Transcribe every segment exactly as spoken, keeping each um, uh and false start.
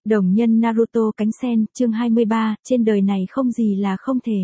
Đồng nhân Naruto cánh sen, chương hai mươi ba, trên đời này không gì là không thể.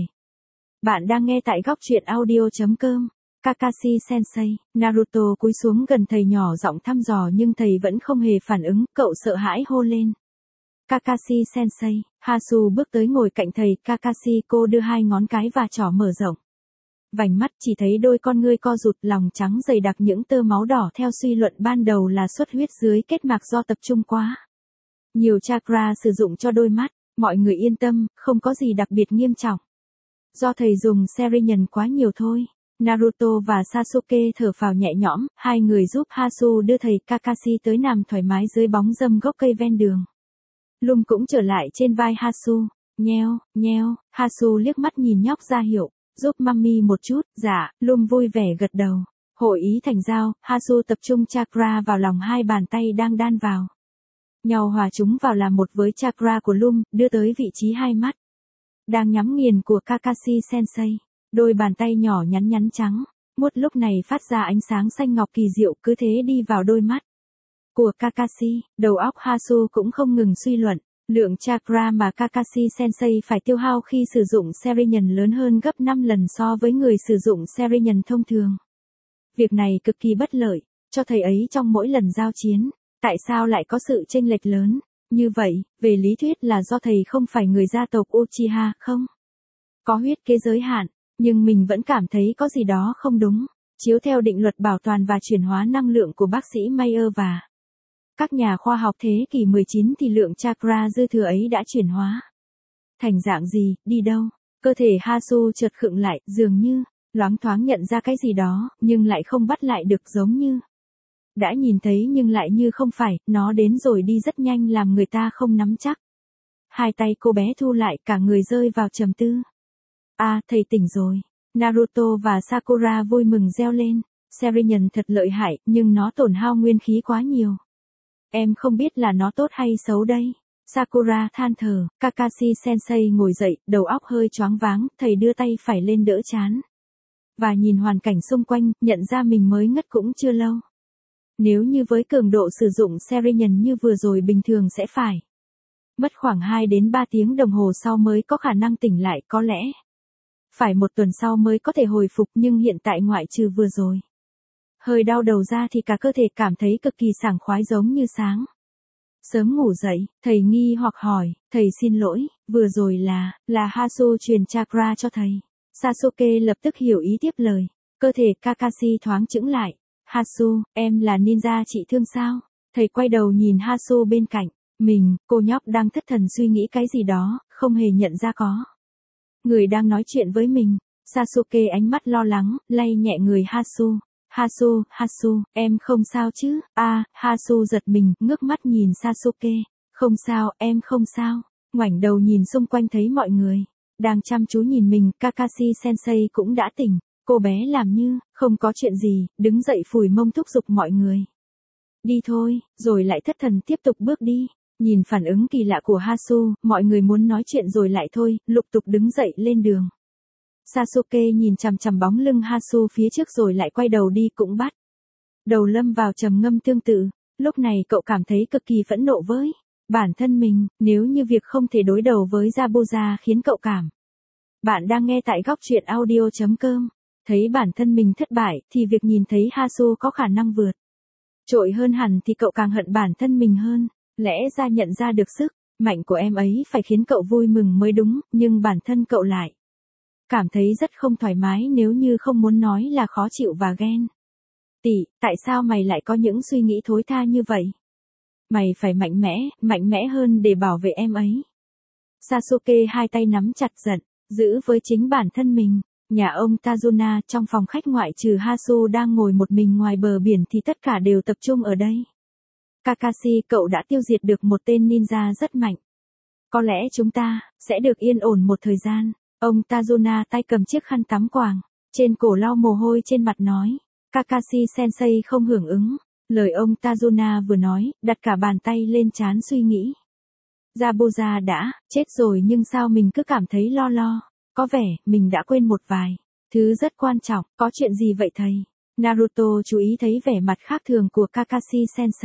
Bạn đang nghe tại góc truyện audio chấm com. Kakashi Sensei, Naruto cúi xuống gần thầy nhỏ giọng thăm dò nhưng thầy vẫn không hề phản ứng, cậu sợ hãi hô lên. Kakashi Sensei, Hasu bước tới ngồi cạnh thầy, Kakashi cô đưa hai ngón cái và trỏ mở rộng. Vành mắt chỉ thấy đôi con ngươi co rụt, lòng trắng dày đặc những tơ máu đỏ theo suy luận ban đầu là xuất huyết dưới kết mạc do tập trung quá. Nhiều chakra sử dụng cho đôi mắt, mọi người yên tâm, không có gì đặc biệt nghiêm trọng. Do thầy dùng Serinyun quá nhiều thôi. Naruto và Sasuke thở phào nhẹ nhõm, hai người giúp Hasu đưa thầy Kakashi tới nằm thoải mái dưới bóng râm gốc cây ven đường. Lum cũng trở lại trên vai Hasu, nheo, nheo, Hasu liếc mắt nhìn nhóc ra hiệu, giúp mami một chút, dạ, Lum vui vẻ gật đầu. Hội ý thành giao, Hasu tập trung chakra vào lòng hai bàn tay đang đan vào nhau, hòa chúng vào làm một với chakra của Lum, đưa tới vị trí hai mắt đang nhắm nghiền của Kakashi Sensei. Đôi bàn tay nhỏ nhắn nhắn trắng, muốt lúc này phát ra ánh sáng xanh ngọc kỳ diệu, cứ thế đi vào đôi mắt của Kakashi. Đầu óc Hasu cũng không ngừng suy luận, lượng chakra mà Kakashi Sensei phải tiêu hao khi sử dụng Serinyun lớn hơn gấp năm lần so với người sử dụng Serinyun thông thường. Việc này cực kỳ bất lợi cho thầy ấy trong mỗi lần giao chiến. Tại sao lại có sự chênh lệch lớn như vậy? Về lý thuyết là do thầy không phải người gia tộc Uchiha, không? Có huyết kế giới hạn, nhưng mình vẫn cảm thấy có gì đó không đúng. Chiếu theo định luật bảo toàn và chuyển hóa năng lượng của bác sĩ Mayer và các nhà khoa học thế kỷ mười chín thì lượng chakra dư thừa ấy đã chuyển hóa thành dạng gì, đi đâu? Cơ thể Hasu chợt khựng lại, dường như loáng thoáng nhận ra cái gì đó, nhưng lại không bắt lại được, giống như đã nhìn thấy nhưng lại như không phải, nó đến rồi đi rất nhanh làm người ta không nắm chắc. Hai tay cô bé thu lại, cả người rơi vào trầm tư. À, thầy tỉnh rồi. Naruto và Sakura vui mừng reo lên. Serinyun thật lợi hại, nhưng nó tổn hao nguyên khí quá nhiều. Em không biết là nó tốt hay xấu đây. Sakura than thở. Kakashi Sensei ngồi dậy, đầu óc hơi choáng váng, thầy đưa tay phải lên đỡ trán và nhìn hoàn cảnh xung quanh, nhận ra mình mới ngất cũng chưa lâu. Nếu như với cường độ sử dụng Serinyun như vừa rồi bình thường sẽ phải mất khoảng hai đến ba tiếng đồng hồ sau mới có khả năng tỉnh lại, có lẽ phải một tuần sau mới có thể hồi phục, nhưng hiện tại ngoại trừ vừa rồi hơi đau đầu ra thì cả cơ thể cảm thấy cực kỳ sảng khoái, giống như sáng sớm ngủ dậy. Thầy nghi hoặc hỏi, thầy xin lỗi, vừa rồi là, là Hasu truyền chakra cho thầy. Sasuke lập tức hiểu ý tiếp lời. Cơ thể Kakashi thoáng chững lại. Hasu, em là ninja trị thương sao? Thầy quay đầu nhìn Hasu bên cạnh mình, cô nhóc đang thất thần suy nghĩ cái gì đó, không hề nhận ra có người đang nói chuyện với mình. Sasuke ánh mắt lo lắng, lay nhẹ người Hasu. Hasu, Hasu, em không sao chứ? A, à, Hasu giật mình, ngước mắt nhìn Sasuke. Không sao, em không sao. Ngoảnh đầu nhìn xung quanh thấy mọi người đang chăm chú nhìn mình. Kakashi Sensei cũng đã tỉnh. Cô bé làm như không có chuyện gì, đứng dậy phủi mông thúc giục mọi người. Đi thôi, rồi lại thất thần tiếp tục bước đi. Nhìn phản ứng kỳ lạ của Hasu, mọi người muốn nói chuyện rồi lại thôi, lục tục đứng dậy lên đường. Sasuke nhìn chằm chằm bóng lưng Hasu phía trước rồi lại quay đầu đi, cũng bắt đầu lâm vào trầm ngâm tương tự. Lúc này cậu cảm thấy cực kỳ phẫn nộ với bản thân mình, nếu như việc không thể đối đầu với Zabuza khiến cậu cảm. Bạn đang nghe tại góc truyện audio chấm com. Thấy bản thân mình thất bại, thì việc nhìn thấy Hasu có khả năng vượt trội hơn hẳn thì cậu càng hận bản thân mình hơn. Lẽ ra nhận ra được sức mạnh của em ấy phải khiến cậu vui mừng mới đúng, nhưng bản thân cậu lại cảm thấy rất không thoải mái, nếu như không muốn nói là khó chịu và ghen tị. Tại sao mày lại có những suy nghĩ thối tha như vậy? Mày phải mạnh mẽ, mạnh mẽ hơn để bảo vệ em ấy. Sasuke hai tay nắm chặt, giận dữ với chính bản thân mình. Nhà ông Tajuna, trong phòng khách ngoại trừ Hasu đang ngồi một mình ngoài bờ biển thì tất cả đều tập trung ở đây. Kakashi, cậu đã tiêu diệt được một tên ninja rất mạnh. Có lẽ chúng ta sẽ được yên ổn một thời gian. Ông Tajuna tay cầm chiếc khăn tắm quàng trên cổ lau mồ hôi trên mặt nói. Kakashi Sensei không hưởng ứng lời ông Tajuna vừa nói, đặt cả bàn tay lên trán suy nghĩ. Zabuza đã chết rồi, nhưng sao mình cứ cảm thấy lo lo. Có vẻ mình đã quên một vài thứ rất quan trọng. Có chuyện gì vậy thầy? Naruto chú ý thấy vẻ mặt khác thường của Kakashi Sensei.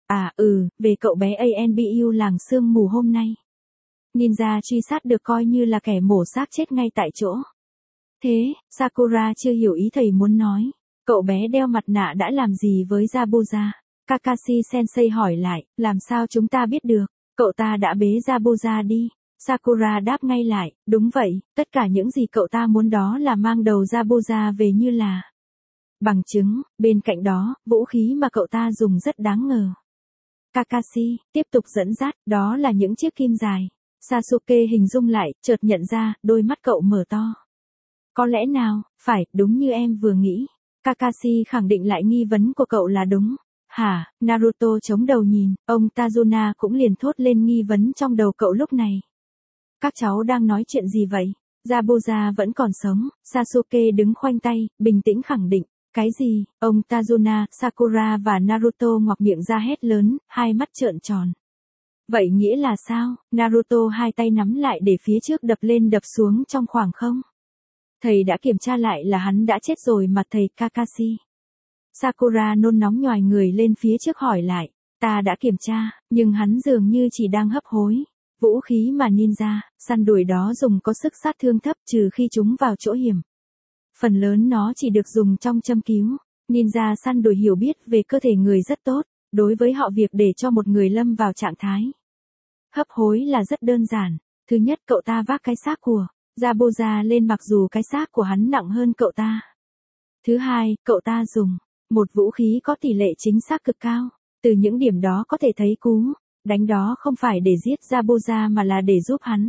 À ừ, về cậu bé a en bê u làng sương mù hôm nay. Ninja truy sát được coi như là kẻ mổ xác chết ngay tại chỗ. Thế, Sakura chưa hiểu ý thầy muốn nói. Cậu bé đeo mặt nạ đã làm gì với Zabuza? Kakashi Sensei hỏi lại, làm sao chúng ta biết được? Cậu ta đã bế Zabuza đi. Sakura đáp ngay lại, đúng vậy, tất cả những gì cậu ta muốn đó là mang đầu Zabuza về như là bằng chứng. Bên cạnh đó, vũ khí mà cậu ta dùng rất đáng ngờ. Kakashi tiếp tục dẫn dắt, đó là những chiếc kim dài. Sasuke hình dung lại, chợt nhận ra, đôi mắt cậu mở to. Có lẽ nào, phải, đúng như em vừa nghĩ. Kakashi khẳng định lại nghi vấn của cậu là đúng. Hả, Naruto chống đầu nhìn, ông Tajuna cũng liền thốt lên nghi vấn trong đầu cậu lúc này. Các cháu đang nói chuyện gì vậy? Zabuza vẫn còn sống, Sasuke đứng khoanh tay, bình tĩnh khẳng định. Cái gì? Ông Tajuna, Sakura và Naruto ngoạc miệng ra hét lớn, hai mắt trợn tròn. Vậy nghĩa là sao? Naruto hai tay nắm lại để phía trước đập lên đập xuống trong khoảng không. Thầy đã kiểm tra lại là hắn đã chết rồi mà thầy Kakashi. Sakura nôn nóng nhoài người lên phía trước hỏi lại. Ta đã kiểm tra, nhưng hắn dường như chỉ đang hấp hối. Vũ khí mà ninja, săn đuổi đó dùng có sức sát thương thấp trừ khi chúng vào chỗ hiểm. Phần lớn nó chỉ được dùng trong châm cứu. Ninja săn đuổi hiểu biết về cơ thể người rất tốt, đối với họ việc để cho một người lâm vào trạng thái hấp hối là rất đơn giản. Thứ nhất, cậu ta vác cái xác của Zabuza lên mặc dù cái xác của hắn nặng hơn cậu ta. Thứ hai, cậu ta dùng một vũ khí có tỷ lệ chính xác cực cao. Từ những điểm đó có thể thấy cú đánh đó không phải để giết Zabuza mà là để giúp hắn.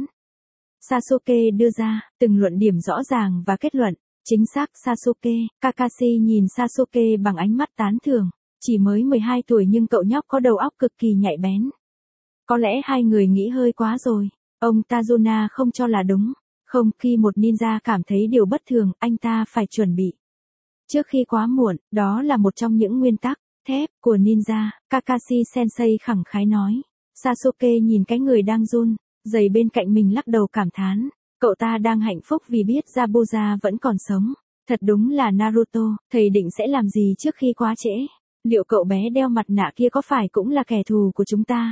Sasuke đưa ra từng luận điểm rõ ràng và kết luận. Chính xác Sasuke. Kakashi nhìn Sasuke bằng ánh mắt tán thưởng. Chỉ mới mười hai tuổi nhưng cậu nhóc có đầu óc cực kỳ nhạy bén. Có lẽ hai người nghĩ hơi quá rồi. Ông Tajuna không cho là đúng. Không, khi một ninja cảm thấy điều bất thường, anh ta phải chuẩn bị. Trước khi quá muộn, đó là một trong những nguyên tắc thép của ninja, Kakashi Sensei khẳng khái nói. Sasuke nhìn cái người đang run rẩy bên cạnh mình lắc đầu cảm thán. Cậu ta đang hạnh phúc vì biết Zabuza vẫn còn sống. Thật đúng là Naruto, thầy định sẽ làm gì trước khi quá trễ? Liệu cậu bé đeo mặt nạ kia có phải cũng là kẻ thù của chúng ta?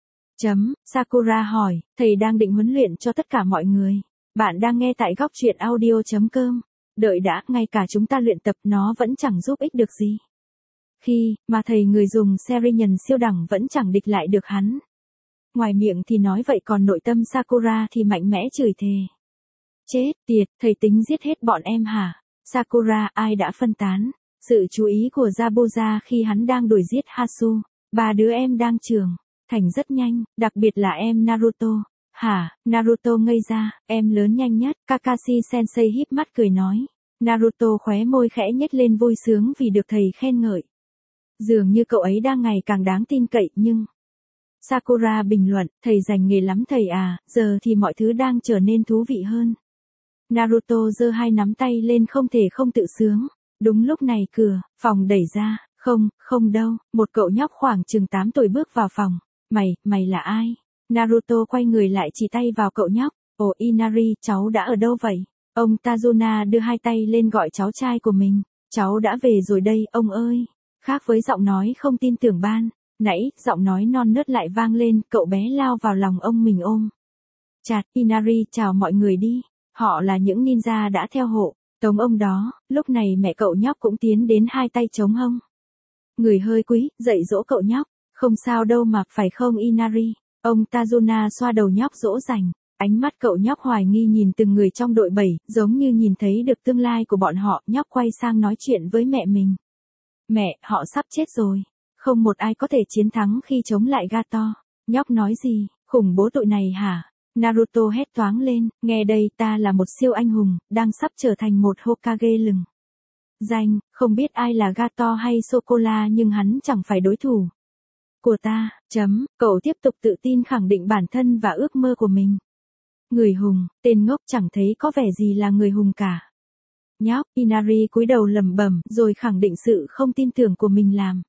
Chấm, Sakura hỏi, thầy đang định huấn luyện cho tất cả mọi người. Bạn đang nghe tại góc truyện audio.com. Đợi đã, ngay cả chúng ta luyện tập nó vẫn chẳng giúp ích được gì. Khi mà thầy người dùng Serinhân siêu đẳng vẫn chẳng địch lại được hắn. Ngoài miệng thì nói vậy còn nội tâm Sakura thì mạnh mẽ chửi thề. Chết tiệt, thầy tính giết hết bọn em hả? Sakura, ai đã phân tán sự chú ý của Zabuza khi hắn đang đuổi giết Hasu? Ba đứa em đang trưởng thành rất nhanh, đặc biệt là em Naruto. Hả, Naruto ngây ra, em lớn nhanh nhất. Kakashi Sensei híp mắt cười nói. Naruto khóe môi khẽ nhếch lên vui sướng vì được thầy khen ngợi. Dường như cậu ấy đang ngày càng đáng tin cậy nhưng... Sakura bình luận, thầy dành nghề lắm thầy à, giờ thì mọi thứ đang trở nên thú vị hơn. Naruto giơ hai nắm tay lên không thể không tự sướng. Đúng lúc này cửa phòng đẩy ra, không, không đâu, một cậu nhóc khoảng chừng tám tuổi bước vào phòng. Mày, mày là ai? Naruto quay người lại chỉ tay vào cậu nhóc. Ồ Inari, cháu đã ở đâu vậy? Ông Tajuna đưa hai tay lên gọi cháu trai của mình. Cháu đã về rồi đây, ông ơi. Khác với giọng nói không tin tưởng ban nãy, giọng nói non nớt lại vang lên, cậu bé lao vào lòng ông mình ôm chặt. Inari, chào mọi người đi. Họ là những ninja đã theo hộ tống ông đó. Lúc này mẹ cậu nhóc cũng tiến đến hai tay chống hông. Người hơi quý, dạy dỗ cậu nhóc. Không sao đâu mà, phải không Inari? Ông Tajuna xoa đầu nhóc dỗ dành. Ánh mắt cậu nhóc hoài nghi nhìn từng người trong đội bảy, giống như nhìn thấy được tương lai của bọn họ. Nhóc quay sang nói chuyện với mẹ mình. Mẹ, họ sắp chết rồi. Không một ai có thể chiến thắng khi chống lại Gato. Nhóc nói gì? Khủng bố tụi này hả? Naruto hét toáng lên, nghe đây, ta là một siêu anh hùng, đang sắp trở thành một Hokage lừng danh, không biết ai là Gato hay Sô-cô-la nhưng hắn chẳng phải đối thủ của ta. Chấm, cậu tiếp tục tự tin khẳng định bản thân và ước mơ của mình. Người hùng, tên ngốc chẳng thấy có vẻ gì là người hùng cả. Nhóc, Inari cúi đầu lẩm bẩm rồi khẳng định sự không tin tưởng của mình làm.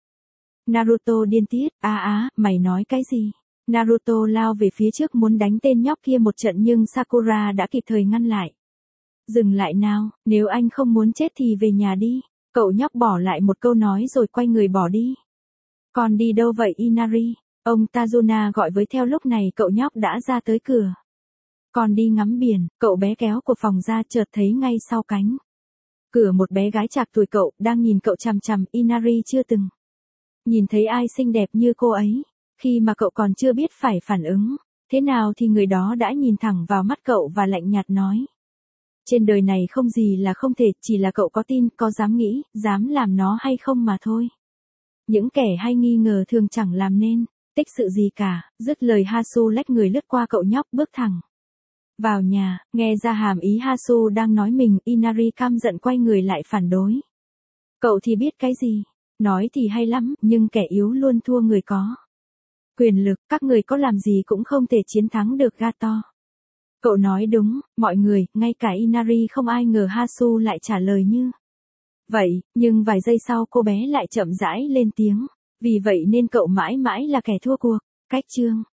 Naruto điên tiết, á á, mày nói cái gì? Naruto lao về phía trước muốn đánh tên nhóc kia một trận nhưng Sakura đã kịp thời ngăn lại. Dừng lại nào, nếu anh không muốn chết thì về nhà đi. Cậu nhóc bỏ lại một câu nói rồi quay người bỏ đi. Con đi đâu vậy Inari? Ông Tajuna gọi với theo lúc này cậu nhóc đã ra tới cửa. Con đi ngắm biển, cậu bé kéo của phòng ra chợt thấy ngay sau cánh cửa một bé gái trạc tuổi cậu đang nhìn cậu chằm chằm. Inari chưa từng nhìn thấy ai xinh đẹp như cô ấy. Khi mà cậu còn chưa biết phải phản ứng thế nào thì người đó đã nhìn thẳng vào mắt cậu và lạnh nhạt nói. Trên đời này không gì là không thể, chỉ là cậu có tin, có dám nghĩ, dám làm nó hay không mà thôi. Những kẻ hay nghi ngờ thường chẳng làm nên tích sự gì cả. Dứt lời Hasu lách người lướt qua cậu nhóc bước thẳng vào nhà. Nghe ra hàm ý Hasu đang nói mình, Inari căm giận quay người lại phản đối. Cậu thì biết cái gì? Nói thì hay lắm, nhưng kẻ yếu luôn thua người có quyền lực, các người có làm gì cũng không thể chiến thắng được Gato. Cậu nói đúng, mọi người, ngay cả Inari không ai ngờ Hasu lại trả lời như vậy, nhưng vài giây sau cô bé lại chậm rãi lên tiếng. Vì vậy nên cậu mãi mãi là kẻ thua cuộc. Cách chương